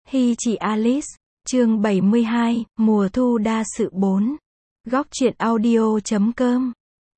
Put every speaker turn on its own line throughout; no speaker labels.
Hi chị Alice, chương 72, mùa thu đa sự 4. Góc truyện audio.com.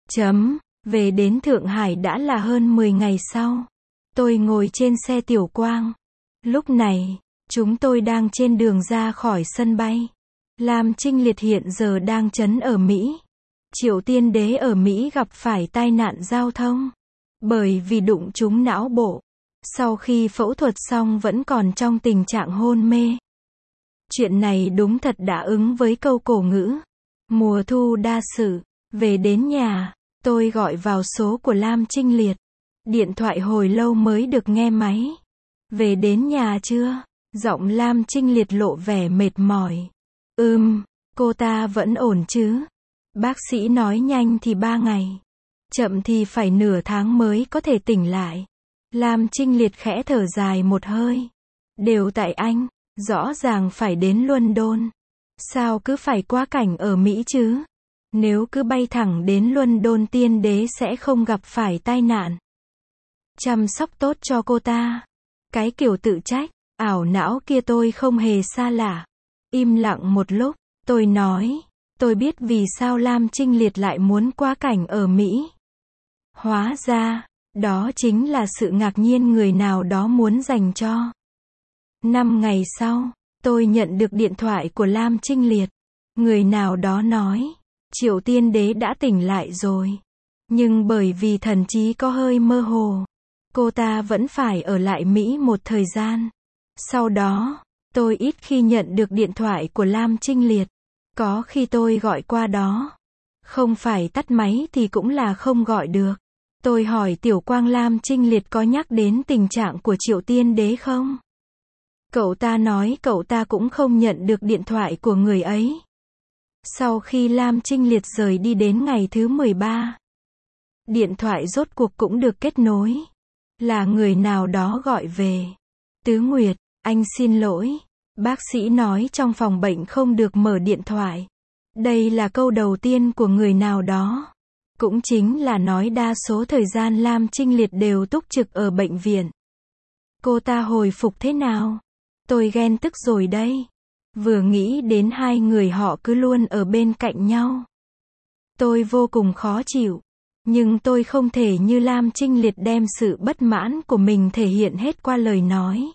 Về đến Thượng Hải đã là hơn 10 ngày sau. Tôi ngồi trên xe Tiểu Quang. Lúc này, chúng tôi đang trên đường ra khỏi sân bay. Lam Trinh Liệt hiện giờ đang trấn ở Mỹ. Triệu Tiên Đế ở Mỹ gặp phải tai nạn giao thông. Bởi vì đụng trúng não bộ. Sau khi phẫu thuật xong vẫn còn trong tình trạng hôn mê. Chuyện này đúng thật đã ứng với câu cổ ngữ. Mùa thu đa sự. Về đến nhà, tôi gọi vào số của Lam Trinh Liệt. Điện thoại hồi lâu mới được nghe máy. Về đến nhà chưa? Giọng Lam Trinh Liệt lộ vẻ mệt mỏi. Cô ta vẫn ổn chứ? Bác sĩ nói nhanh thì 3 ngày. Chậm thì phải nửa tháng mới có thể tỉnh lại. Lam Trinh Liệt khẽ thở dài một hơi. Đều tại anh, rõ ràng phải đến London. Sao cứ phải quá cảnh ở Mỹ chứ? Nếu cứ bay thẳng đến London Tiên Đế sẽ không gặp phải tai nạn. Chăm sóc tốt cho cô ta. Cái kiểu tự trách, ảo não kia tôi không hề xa lạ. Im lặng một lúc, tôi nói, tôi biết vì sao Lam Trinh Liệt lại muốn quá cảnh ở Mỹ. Hóa ra, đó chính là sự ngạc nhiên người nào đó muốn dành cho. 5 ngày sau, tôi nhận được điện thoại của Lam Trinh Liệt. Người nào đó nói, Triệu Tiên Đế đã tỉnh lại rồi. Nhưng bởi vì thần trí có hơi mơ hồ, cô ta vẫn phải ở lại Mỹ một thời gian. Sau đó, tôi ít khi nhận được điện thoại của Lam Trinh Liệt. Có khi tôi gọi qua đó. Không phải tắt máy thì cũng là không gọi được. Tôi hỏi Tiểu Quang Lam Trinh Liệt có nhắc đến tình trạng của Triệu Tiên Đế không? Cậu ta nói cậu ta cũng không nhận được điện thoại của người ấy. Sau khi Lam Trinh Liệt rời đi đến ngày thứ 13, điện thoại rốt cuộc cũng được kết nối. Là người nào đó gọi về. Tứ Nguyệt, anh xin lỗi. Bác sĩ nói trong phòng bệnh không được mở điện thoại. Đây là câu đầu tiên của người nào đó. Cũng chính là nói đa số thời gian Lam Trinh Liệt đều túc trực ở bệnh viện. Cô ta hồi phục thế nào? Tôi ghen tức rồi đây. Vừa nghĩ đến hai người họ cứ luôn ở bên cạnh nhau. Tôi vô cùng khó chịu. Nhưng tôi không thể như Lam Trinh Liệt đem sự bất mãn của mình thể hiện hết qua lời nói.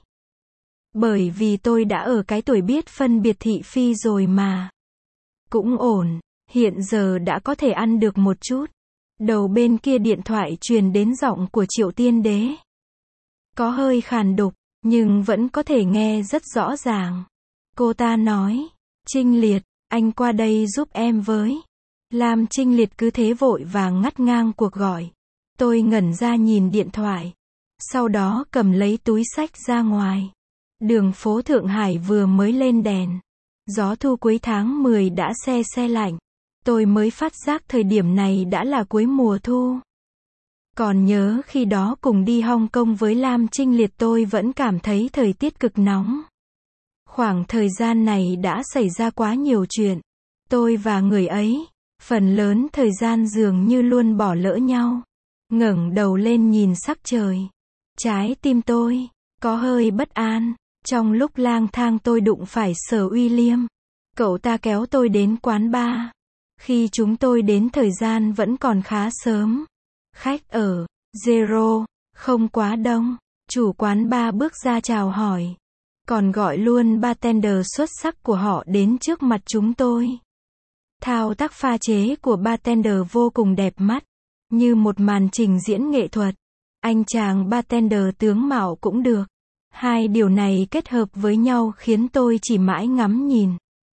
Bởi vì tôi đã ở cái tuổi biết phân biệt thị phi rồi mà. Cũng ổn, hiện giờ đã có thể ăn được một chút. Đầu bên kia điện thoại truyền đến giọng của Triệu Tiên Đế. Có hơi khàn đục, nhưng vẫn có thể nghe rất rõ ràng. Cô ta nói, Trinh Liệt, anh qua đây giúp em với. Lam Trinh Liệt cứ thế vội vàng ngắt ngang cuộc gọi. Tôi ngẩn ra nhìn điện thoại. Sau đó cầm lấy túi xách ra ngoài. Đường phố Thượng Hải vừa mới lên đèn. Gió thu cuối tháng 10 đã se lạnh. Tôi mới phát giác thời điểm này đã là cuối mùa thu. Còn nhớ khi đó cùng đi Hong Kong với Lam Trinh Liệt tôi vẫn cảm thấy thời tiết cực nóng. Khoảng thời gian này đã xảy ra quá nhiều chuyện. Tôi và người ấy, phần lớn thời gian dường như luôn bỏ lỡ nhau. Ngẩng đầu lên nhìn sắc trời. Trái tim tôi có hơi bất an. Trong lúc lang thang tôi đụng phải Sở William. Cậu ta kéo tôi đến quán bar. Khi chúng tôi đến thời gian vẫn còn khá sớm. Khách ở Zero, không quá đông. Chủ quán bar bước ra chào hỏi. Còn gọi luôn bartender xuất sắc của họ đến trước mặt chúng tôi. Thao tác pha chế của bartender vô cùng đẹp mắt. Như một màn trình diễn nghệ thuật. Anh chàng bartender tướng mạo cũng được. Hai điều này kết hợp với nhau khiến tôi chỉ mãi ngắm nhìn.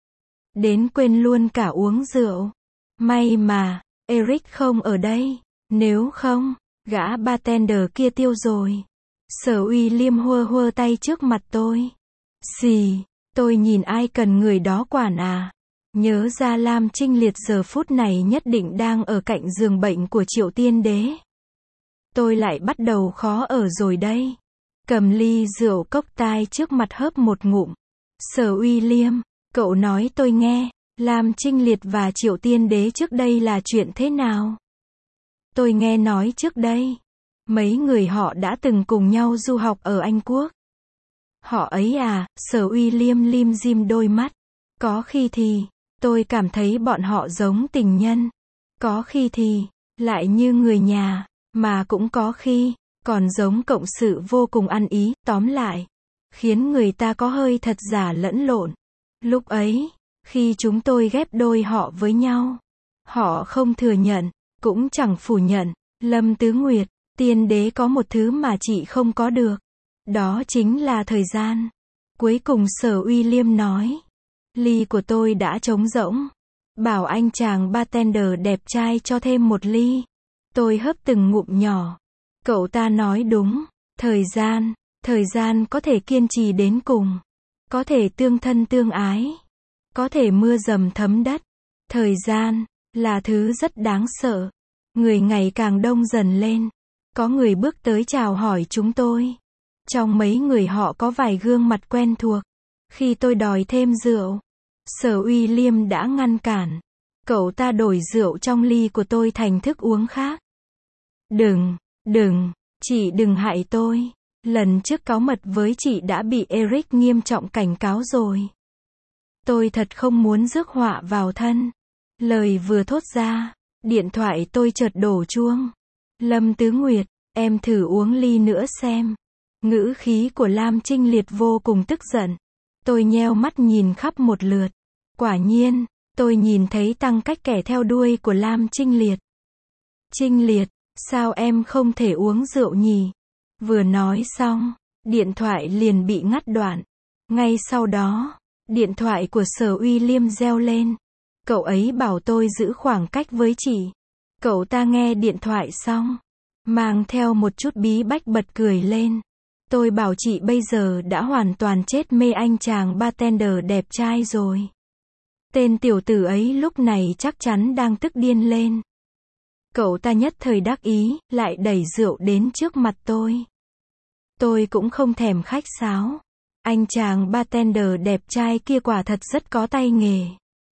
Đến quên luôn cả uống rượu. May mà, Eric không ở đây. Nếu không, gã bartender kia tiêu rồi. Sở William hơ tay trước mặt tôi. Xì, tôi nhìn ai cần người đó quản à. Nhớ ra Lam Trinh Liệt giờ phút này nhất định đang ở cạnh giường bệnh của Triệu Tiên Đế. Tôi lại bắt đầu khó ở rồi đây. Cầm ly rượu cốc tai trước mặt hớp một ngụm. Sở William, cậu nói tôi nghe, Lam Trinh Liệt và Triệu Tiên Đế trước đây là chuyện thế nào? Tôi nghe nói trước đây, mấy người họ đã từng cùng nhau du học ở Anh Quốc. Họ ấy à, Sở Uy Liêm lim dim đôi mắt. Có khi thì, tôi cảm thấy bọn họ giống tình nhân. Có khi thì, lại như người nhà, mà cũng có khi, còn giống cộng sự vô cùng ăn ý, tóm lại, khiến người ta có hơi thật giả lẫn lộn. Lúc ấy, khi chúng tôi ghép đôi họ với nhau, họ không thừa nhận, cũng chẳng phủ nhận. Lâm Tứ Nguyệt, tiên đế có một thứ mà chị không có được. Đó chính là thời gian. Cuối cùng Sở Uy Liêm nói. Ly của tôi đã trống rỗng. Bảo anh chàng bartender đẹp trai cho thêm một ly. Tôi hớp từng ngụm nhỏ. Cậu ta nói đúng. Thời gian có thể kiên trì đến cùng. Có thể tương thân tương ái. Có thể mưa dầm thấm đất. Thời gian là thứ rất đáng sợ. Người ngày càng đông dần lên. Có người bước tới chào hỏi chúng tôi. Trong mấy người họ có vài gương mặt quen thuộc. Khi tôi đòi thêm rượu, Sở Uy Liêm đã ngăn cản. Cậu ta đổi rượu trong ly của tôi thành thức uống khác. Đừng, chị đừng hại tôi. Lần trước cáu mật với chị đã bị Eric nghiêm trọng cảnh cáo rồi. Tôi thật không muốn rước họa vào thân. Lời vừa thốt ra, điện thoại tôi chợt đổ chuông. Lâm Tứ Nguyệt, em thử uống ly nữa xem. Ngữ khí của Lam Trinh Liệt vô cùng tức giận. Tôi nheo mắt nhìn khắp một lượt. Quả nhiên, tôi nhìn thấy tăng cách kẻ theo đuôi của Lam Trinh Liệt. Trinh Liệt, sao em không thể uống rượu nhỉ? Vừa nói xong, điện thoại liền bị ngắt đoạn. Ngay sau đó, điện thoại của Sở Uy Liêm reo lên. Cậu ấy bảo tôi giữ khoảng cách với chị. Cậu ta nghe điện thoại xong, mang theo một chút bí bách bật cười lên. Tôi bảo chị bây giờ đã hoàn toàn chết mê anh chàng bartender đẹp trai rồi. Tên tiểu tử ấy lúc này chắc chắn đang tức điên lên. Cậu ta nhất thời đắc ý, lại đẩy rượu đến trước mặt tôi. Tôi cũng không thèm khách sáo. Anh chàng bartender đẹp trai kia quả thật rất có tay nghề.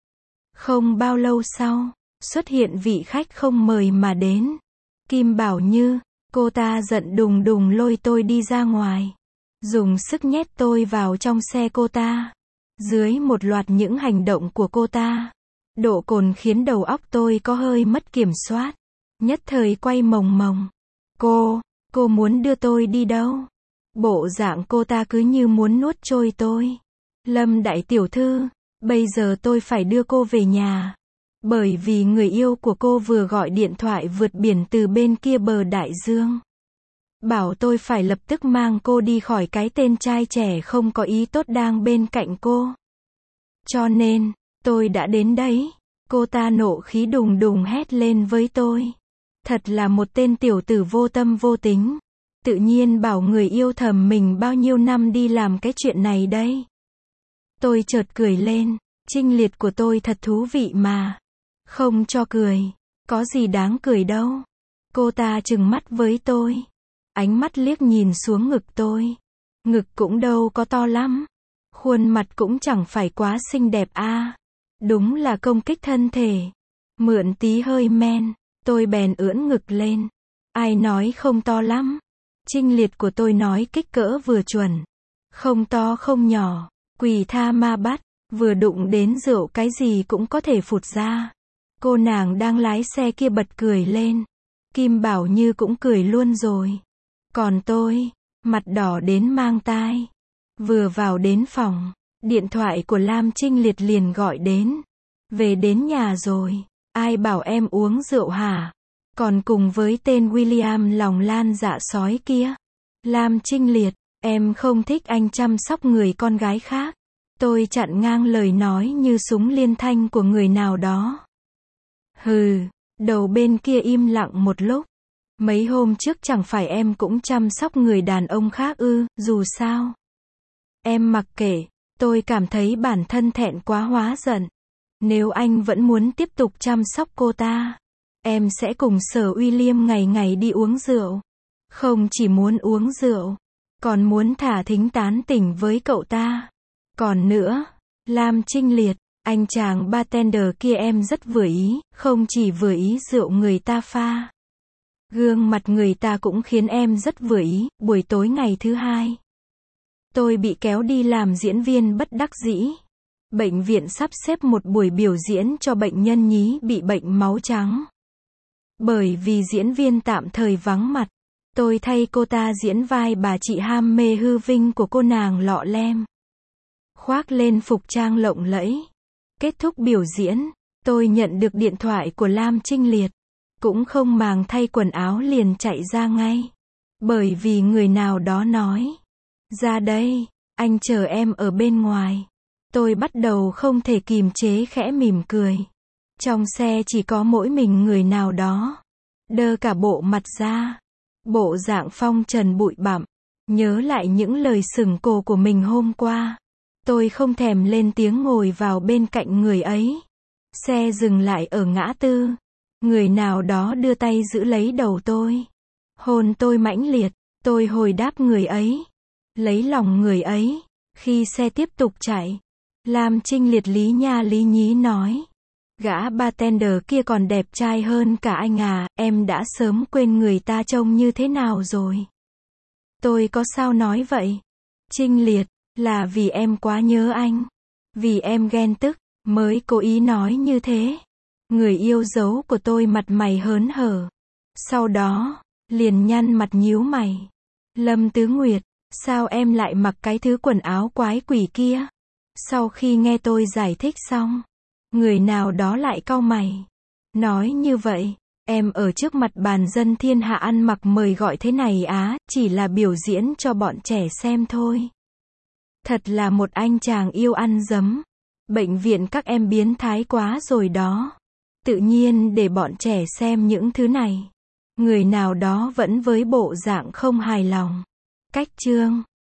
Không bao lâu sau, xuất hiện vị khách không mời mà đến. Kim Bảo Như, cô ta giận đùng đùng lôi tôi đi ra ngoài. Dùng sức nhét tôi vào trong xe cô ta. Dưới một loạt những hành động của cô ta, độ cồn khiến đầu óc tôi có hơi mất kiểm soát. Nhất thời quay mồng mồng. Cô muốn đưa tôi đi đâu? Bộ dạng cô ta cứ như muốn nuốt trôi tôi. Lâm đại tiểu thư, bây giờ tôi phải đưa cô về nhà. Bởi vì người yêu của cô vừa gọi điện thoại vượt biển từ bên kia bờ đại dương. Bảo tôi phải lập tức mang cô đi khỏi cái tên trai trẻ không có ý tốt đang bên cạnh cô. Cho nên, tôi đã đến đấy. Cô ta nộ khí đùng đùng hét lên với tôi. Thật là một tên tiểu tử vô tâm vô tính. Tự nhiên bảo người yêu thầm mình bao nhiêu năm đi làm cái chuyện này đây. Tôi chợt cười lên. Trinh Liệt của tôi thật thú vị mà. Không cho cười. Có gì đáng cười đâu. Cô ta trừng mắt với tôi. Ánh mắt liếc nhìn xuống ngực tôi. Ngực cũng đâu có to lắm. Khuôn mặt cũng chẳng phải quá xinh đẹp a. Đúng là công kích thân thể. Mượn tí hơi men, tôi bèn ưỡn ngực lên. Ai nói không to lắm? Trinh Liệt của tôi nói kích cỡ vừa chuẩn. Không to không nhỏ. Quỷ tha ma bắt. Vừa đụng đến rượu cái gì cũng có thể phụt ra. Cô nàng đang lái xe kia bật cười lên. Kim Bảo Như cũng cười luôn rồi. Còn tôi, mặt đỏ đến mang tai. Vừa vào đến phòng, điện thoại của Lam Trinh Liệt liền gọi đến. Về đến nhà rồi. Ai bảo em uống rượu hả? Còn cùng với tên William lòng lan dạ sói kia. Lam Trinh Liệt, em không thích anh chăm sóc người con gái khác. Tôi chặn ngang lời nói như súng liên thanh của người nào đó. Hừ, đầu bên kia im lặng một lúc. Mấy hôm trước chẳng phải em cũng chăm sóc người đàn ông khác ư, dù sao. Em mặc kệ, tôi cảm thấy bản thân thẹn quá hóa giận. Nếu anh vẫn muốn tiếp tục chăm sóc cô ta, em sẽ cùng Sở Uy Liêm ngày ngày đi uống rượu. Không chỉ muốn uống rượu, còn muốn thả thính tán tỉnh với cậu ta. Còn nữa, Lam Trinh Liệt, anh chàng bartender kia em rất vừa ý, không chỉ vừa ý rượu người ta pha. Gương mặt người ta cũng khiến em rất vừa ý. Buổi tối ngày thứ hai, Tôi bị kéo đi làm diễn viên bất đắc dĩ. Bệnh viện sắp xếp một buổi biểu diễn cho bệnh nhân nhí bị bệnh máu trắng. Bởi vì diễn viên tạm thời vắng mặt, tôi thay cô ta diễn vai bà chị ham mê hư vinh của cô nàng lọ lem. Khoác lên phục trang lộng lẫy. Kết thúc biểu diễn, tôi nhận được điện thoại của Lam Trinh Liệt. Cũng không màng thay quần áo liền chạy ra ngay. Bởi vì người nào đó nói, ra đây, anh chờ em ở bên ngoài. Tôi bắt đầu không thể kìm chế khẽ mỉm cười. Trong xe chỉ có mỗi mình người nào đó. Đơ cả bộ mặt ra. Bộ dạng phong trần bụi bặm. Nhớ lại những lời sừng cồ của mình hôm qua. Tôi không thèm lên tiếng ngồi vào bên cạnh người ấy. Xe dừng lại ở ngã tư. Người nào đó đưa tay giữ lấy đầu tôi. Hôn tôi mãnh liệt. Tôi hồi đáp người ấy. Lấy lòng người ấy. Khi xe tiếp tục chạy, Lam Trinh Liệt lý nha lý nhí nói. Gã bartender kia còn đẹp trai hơn cả anh à, em đã sớm quên người ta trông như thế nào rồi. Tôi có sao nói vậy? Trinh Liệt, là vì em quá nhớ anh. Vì em ghen tức, mới cố ý nói như thế. Người yêu dấu của tôi mặt mày hớn hở. Sau đó, liền nhăn mặt nhíu mày. Lâm Tứ Nguyệt, sao em lại mặc cái thứ quần áo quái quỷ kia? Sau khi nghe tôi giải thích xong, người nào đó lại cau mày. Nói như vậy, em ở trước mặt bàn dân thiên hạ ăn mặc mời gọi thế này á, chỉ là biểu diễn cho bọn trẻ xem thôi. Thật là một anh chàng yêu ăn dấm. Bệnh viện các em biến thái quá rồi đó. Tự nhiên để bọn trẻ xem những thứ này. Người nào đó vẫn với bộ dạng không hài lòng. Cách chương